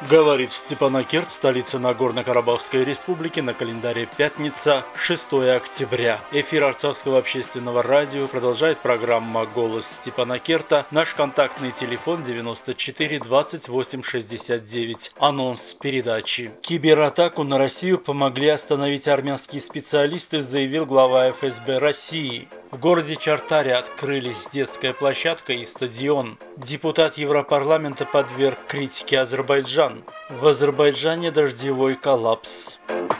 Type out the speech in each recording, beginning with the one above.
Говорит Степанакерт, столица Нагорно-Карабахской республики, на календаре пятница, 6 октября. Эфир Арцахского общественного радио продолжает программа «Голос Степанакерта». Наш контактный телефон 94 28 69. Анонс передачи. Кибератаку на Россию помогли остановить армянские специалисты, заявил глава ФСБ России. В городе Чартаре открылись детская площадка и стадион. Депутат Европарламента подверг критике Азербайджан. В Азербайджане дождевой коллапс.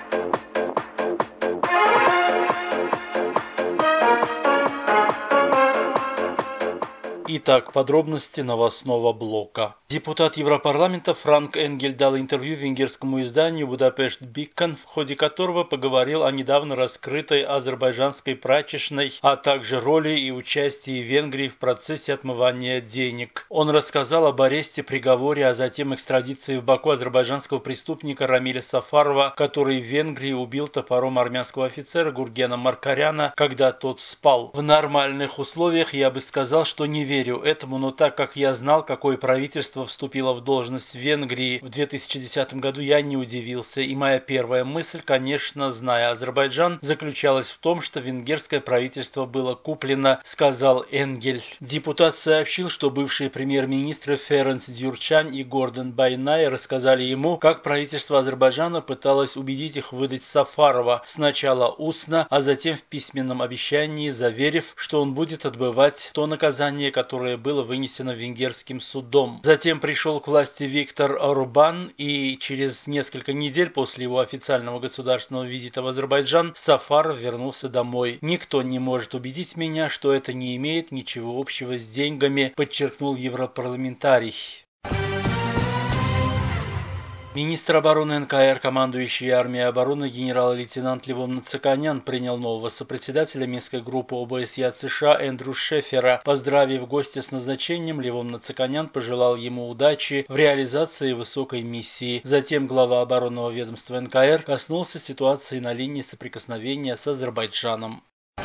Итак, подробности новостного блока. Депутат Европарламента Франк Энгель дал интервью венгерскому изданию «Будапешт Бикон», в ходе которого поговорил о недавно раскрытой азербайджанской прачечной, а также роли и участии Венгрии в процессе отмывания денег. Он рассказал об аресте, приговоре, а затем экстрадиции в Баку азербайджанского преступника Рамиля Сафарова, который в Венгрии убил топором армянского офицера Гургена Маркаряна, когда тот спал. В нормальных условиях я бы сказал, что не верю этому, но так как я знал, какое правительство вступило в должность в Венгрии в 2010 году, я не удивился. И моя первая мысль, конечно, зная Азербайджан, заключалась в том, что венгерское правительство было куплено, сказал Энгель. Депутат сообщил, что бывшие премьер-министры Ференц Дюрчан и Гордон Байнай рассказали ему, как правительство Азербайджана пыталось убедить их выдать Сафарова, сначала устно, а затем в письменном обещании, заверив, что он будет отбывать то наказание, которое было вынесено венгерским судом. Затем пришел к власти Виктор Орбан, и через несколько недель после его официального государственного визита в Азербайджан Сафаров вернулся домой. «Никто не может убедить меня, что это не имеет ничего общего с деньгами», подчеркнул европарламентарий. Министр обороны НКР, командующий армией обороны генерал-лейтенант Левон Нациканян принял нового сопредседателя Минской группы ОБСЕ от США Эндрю Шефера. Поздравив гостя с назначением, Левон Нациканян пожелал ему удачи в реализации высокой миссии. Затем глава оборонного ведомства НКР коснулся ситуации на линии соприкосновения с Азербайджаном.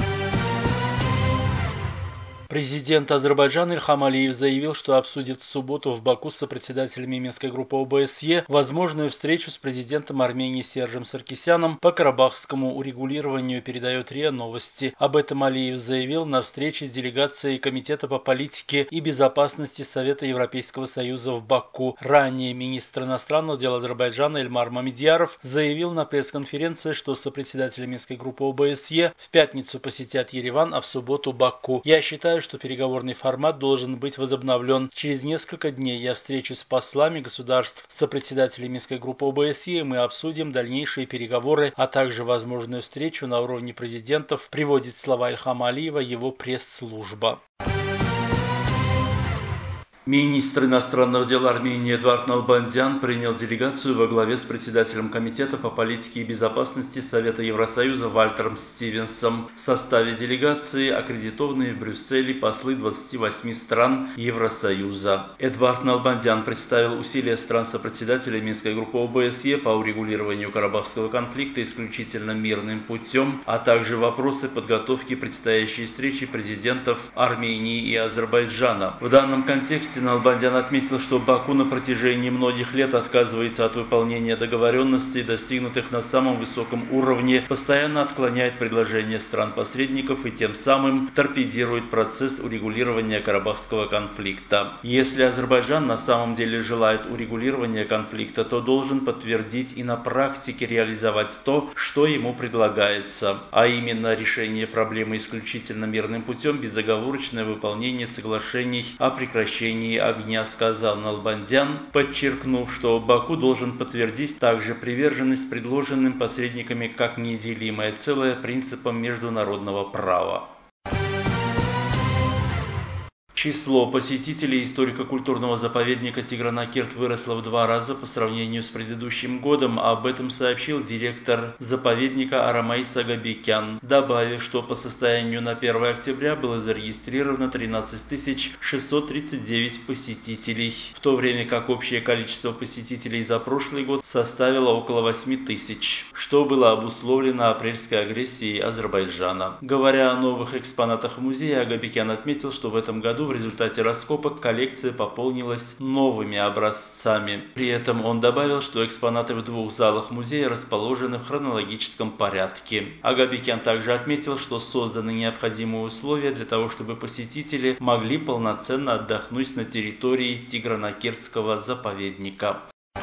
Президент Азербайджана Ильхам Алиев заявил, что обсудит в субботу в Баку с сопредседателями Минской группы ОБСЕ возможную встречу с президентом Армении Сержем Саркисяном по карабахскому урегулированию, передает РИА Новости. Об этом Алиев заявил на встрече с делегацией Комитета по политике и безопасности Совета Европейского Союза в Баку. Ранее министр иностранных дел Азербайджана Эльмар Мамедьяров заявил на пресс-конференции, что сопредседатели Минской группы ОБСЕ в пятницу посетят Ереван, а в субботу Баку. «Я считаю, что переговорный формат должен быть возобновлен. Через несколько дней я встречусь с послами государств, сопредседателями Минской группы ОБСЕ, и мы обсудим дальнейшие переговоры, а также возможную встречу на уровне президентов», приводит слова Ильхама Алиева его пресс-служба. Министр иностранных дел Армении Эдуард Налбандян принял делегацию во главе с председателем Комитета по политике и безопасности Совета Евросоюза Вальтером Стивенсом. В составе делегации аккредитованные в Брюсселе послы 28 стран Евросоюза. Эдуард Налбандян представил усилия стран-сопредседателей Минской группы ОБСЕ по урегулированию карабахского конфликта исключительно мирным путем, а также вопросы подготовки предстоящей встречи президентов Армении и Азербайджана. В данном контексте Налбандян отметил, что Баку на протяжении многих лет отказывается от выполнения договоренностей, достигнутых на самом высоком уровне, постоянно отклоняет предложения стран-посредников и тем самым торпедирует процесс урегулирования карабахского конфликта. Если Азербайджан на самом деле желает урегулирования конфликта, то должен подтвердить и на практике реализовать то, что ему предлагается, а именно решение проблемы исключительно мирным путем, безоговорочное выполнение соглашений о прекращении огня, сказал Налбандян, подчеркнув, что Баку должен подтвердить также приверженность предложенным посредниками как неделимое целое принципам международного права. Число посетителей историко-культурного заповедника Тигранакерт выросло в 2 раза по сравнению с предыдущим годом. Об этом сообщил директор заповедника Арамаис Агабекян, добавив, что по состоянию на 1 октября было зарегистрировано 13 639 посетителей, в то время как общее количество посетителей за прошлый год составило около 8 тысяч, что было обусловлено апрельской агрессией Азербайджана. Говоря о новых экспонатах музея, Агабекян отметил, что в этом году в результате раскопок коллекция пополнилась новыми образцами. При этом он добавил, что экспонаты в двух залах музея расположены в хронологическом порядке. Агабекян также отметил, что созданы необходимые условия для того, чтобы посетители могли полноценно отдохнуть на территории Тиграно-Керчского заповедника.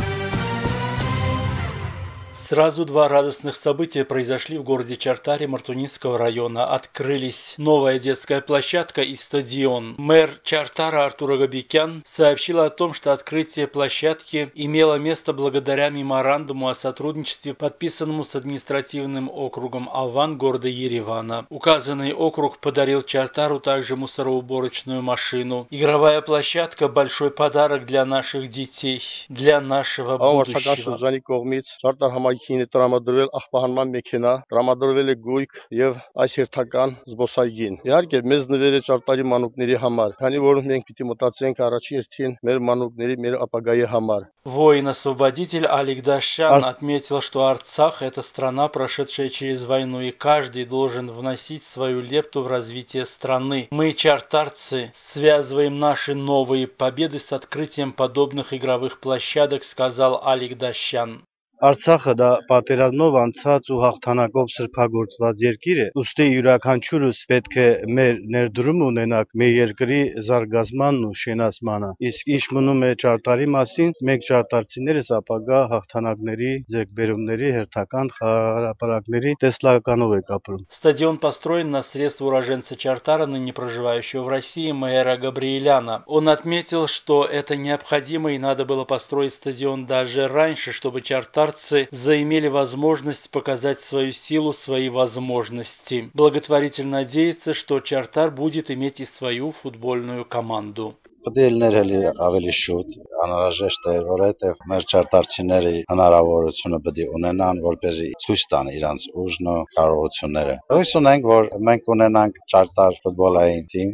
Сразу два радостных события произошли в городе Чартаре Мартунинского района. Открылись новая детская площадка и стадион. Мэр Чартара Артур Агабекян сообщил о том, что открытие площадки имело место благодаря меморандуму о сотрудничестве, подписанному с административным округом Алван города Еревана. Указанный округ подарил Чартару также мусороуборочную машину. Игровая площадка – большой подарок для наших детей, для нашего будущего. Քինի տրամադրվել աղբահանման մեքենա, տրամադրվել է գույք եւ այս հերթական զբոսայգին։ Իհարկե մեզ նվեր է Ճարտարի մանուկների համար, քանի որ մենք պիտի մտածենք առաջին հերթին մեր մանուկների, մեր ապագայի համար։ Воин-освободитель Алик Дашян отметил, что Арцах – это страна, прошедшая через войну, и каждый должен вносить свою лепту в развитие страны. Мы, чартарцы, связываем наши новые победы с открытием подобных игровых площадок, сказал Алик Дашян. Արցախը դա պատերազմով անցած ու հաղթանակով սրբագործված երկիր է, ուստի յուրաքանչյուրս պետք է մեր ներդրումը ունենանք մեր երկրի զարգացմանն ու շենացմանը։ Իսկ ինչ մնում է Ճարտարի մասին, մենք ճարտարցիներս ապագա հաղթանակների, ձեռքբերումների, հերթական խաղապարակների տեսլականով ենք ապրում։ Стадион построен на средства уроженца Чартара, ныне проживающего в России, мэра Габриэляна. Он отметил, что это необходимо и надо было построить стадион даже раньше, чтобы чартар заимели возможность показать свою силу, свои возможности. Благотворитель надеется, что Чартар будет иметь и свою футбольную команду. Պետք է լինել ավելի շուտ, անհրաժեշտ է, որովհետև մեր ճարտարցիների հնարավորությունը պետք է ունենան, որպեսզի ցույց տան իրենց ուժն ու կարողությունները։ Հույս ունենք, որ մենք ունենանք ճարտար ֆուտբոլային թիմ։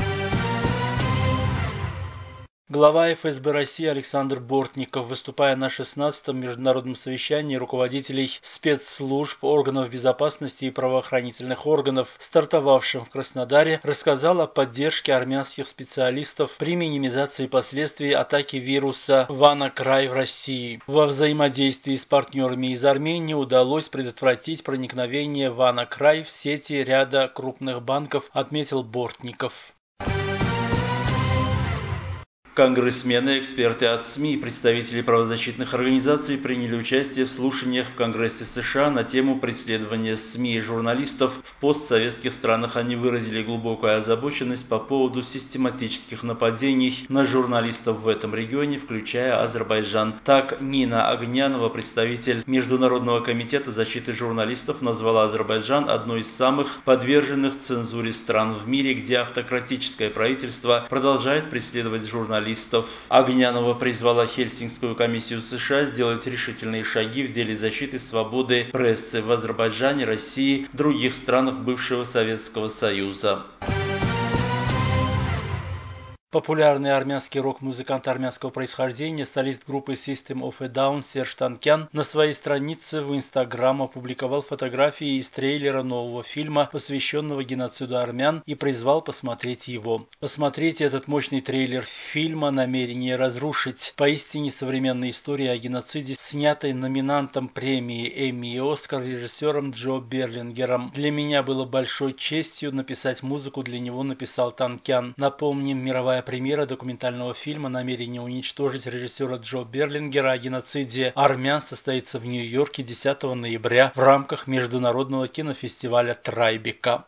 Глава ФСБ России Александр Бортников, выступая на 16-м международном совещании руководителей спецслужб, органов безопасности и правоохранительных органов, стартовавшем в Краснодаре, рассказал о поддержке армянских специалистов при минимизации последствий атаки вируса WannaCry в России. Во взаимодействии с партнерами из Армении удалось предотвратить проникновение WannaCry в сети ряда крупных банков, отметил Бортников. Конгрессмены, эксперты от СМИ и представители правозащитных организаций приняли участие в слушаниях в Конгрессе США на тему преследования СМИ и журналистов в постсоветских странах. Они выразили глубокую озабоченность по поводу систематических нападений на журналистов в этом регионе, включая Азербайджан. Так, Нина Огнянова, представитель Международного комитета защиты журналистов, назвала Азербайджан одной из самых подверженных цензуре стран в мире, где автократическое правительство продолжает преследовать журналистов. Огнянова призвала Хельсинкскую комиссию США сделать решительные шаги в деле защиты свободы прессы в Азербайджане, России, других странах бывшего Советского Союза. Популярный армянский рок-музыкант армянского происхождения, солист группы System of a Down Серж Танкян на своей странице в Instagram опубликовал фотографии из трейлера нового фильма, посвященного геноциду армян, и призвал посмотреть его. Посмотрите этот мощный трейлер фильма «Намерение разрушить». Поистине современная история о геноциде, снятой номинантом премии Эмми и Оскар режиссером Джо Берлингером. Для меня было большой честью написать музыку для него, написал Танкян. Напомним, мировая премьера документального фильма «Намерение уничтожить» режиссера Джо Берлингера о геноциде армян состоится в Нью-Йорке 10 ноября в рамках международного кинофестиваля Трайбека.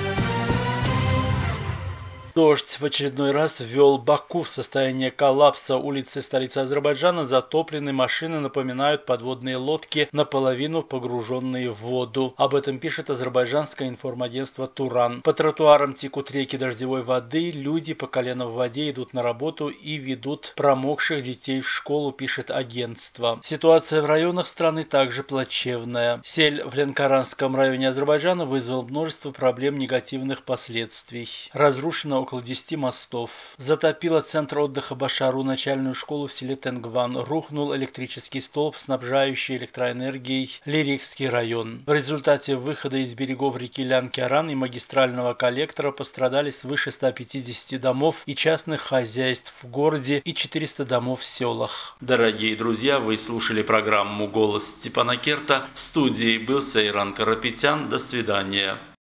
Дождь в очередной раз ввел Баку в состояние коллапса. Улицы столицы Азербайджана затоплены, машины напоминают подводные лодки, наполовину погруженные в воду. Об этом пишет азербайджанское информагентство «Туран». По тротуарам текут реки дождевой воды, люди по колено в воде идут на работу и ведут промокших детей в школу, пишет агентство. Ситуация в районах страны также плачевная. Сель в Ленкоранском районе Азербайджана вызвал множество проблем, негативных последствий. Разрушено около 10 мостов. Затопило центр отдыха Башару, начальную школу в селе Тенгван. Рухнул электрический столб, снабжающий электроэнергией Лирикский район. В результате выхода из берегов реки Лянкяран и магистрального коллектора пострадали свыше 150 домов и частных хозяйств в городе и 400 домов в селах. Дорогие друзья, вы слушали программу «Голос Степана Керта». В студии был Сейран Карапетян. До свидания.